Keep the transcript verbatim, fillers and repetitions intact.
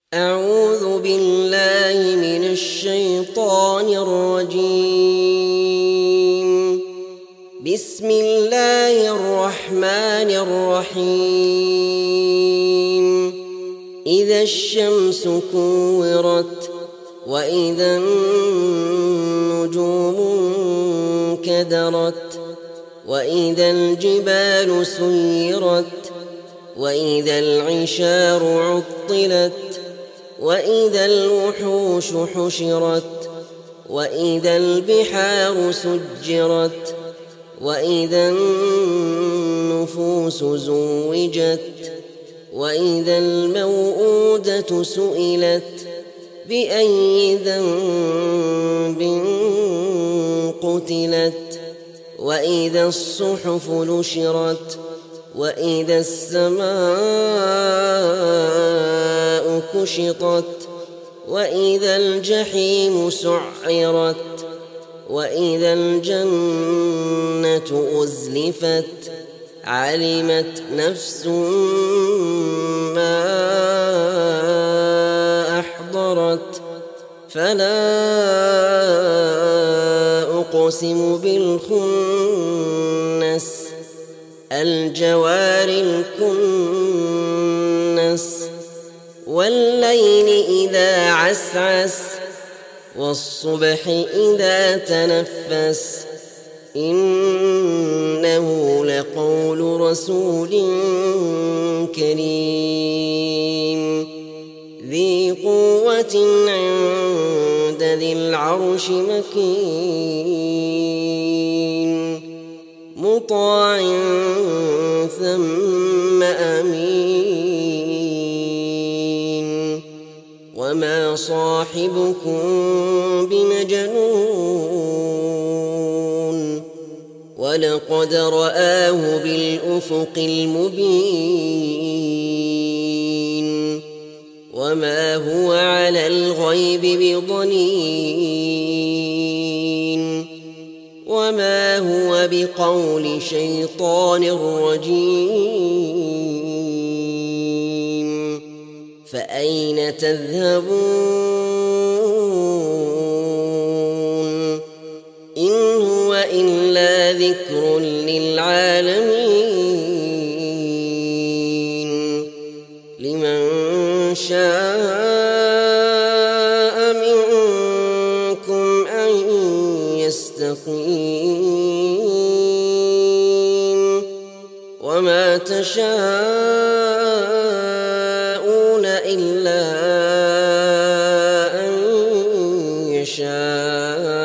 أعوذ بالله من الشيطان الرجيم. بسم الله الرحمن الرحيم. إذا الشمس كورت وإذا النجوم انكدرت وإذا الجبال سيرت وإذا العشار عطلت وإذا الوحوش حشرت وإذا البحار سجرت وإذا النفوس زوجت وإذا الموءودة سئلت بأي ذنب قتلت وإذا الصحف نشرت وإذا السماء كشطت وإذا الجحيم سعرت وإذا الجنة أزلفت علمت نفس ما أحضرت فلا أقسم بالخنس الجوار الكنس والليل إذا عسعس والصبح إذا تنفس إنه لقول رسول كريم ذي قوة عند ذي العرش مكين مطاع ثم أمين وما صاحبكم بمجنون ولقد رآه بالأفق المبين وما هو على الغيب بضنين وما هو بقول شيطان رجيم فأين تذهبون إن هو إلا ذكر للعالمين لمن شاء منكم أن يستقيم وما تشاءون إلا أن يشاء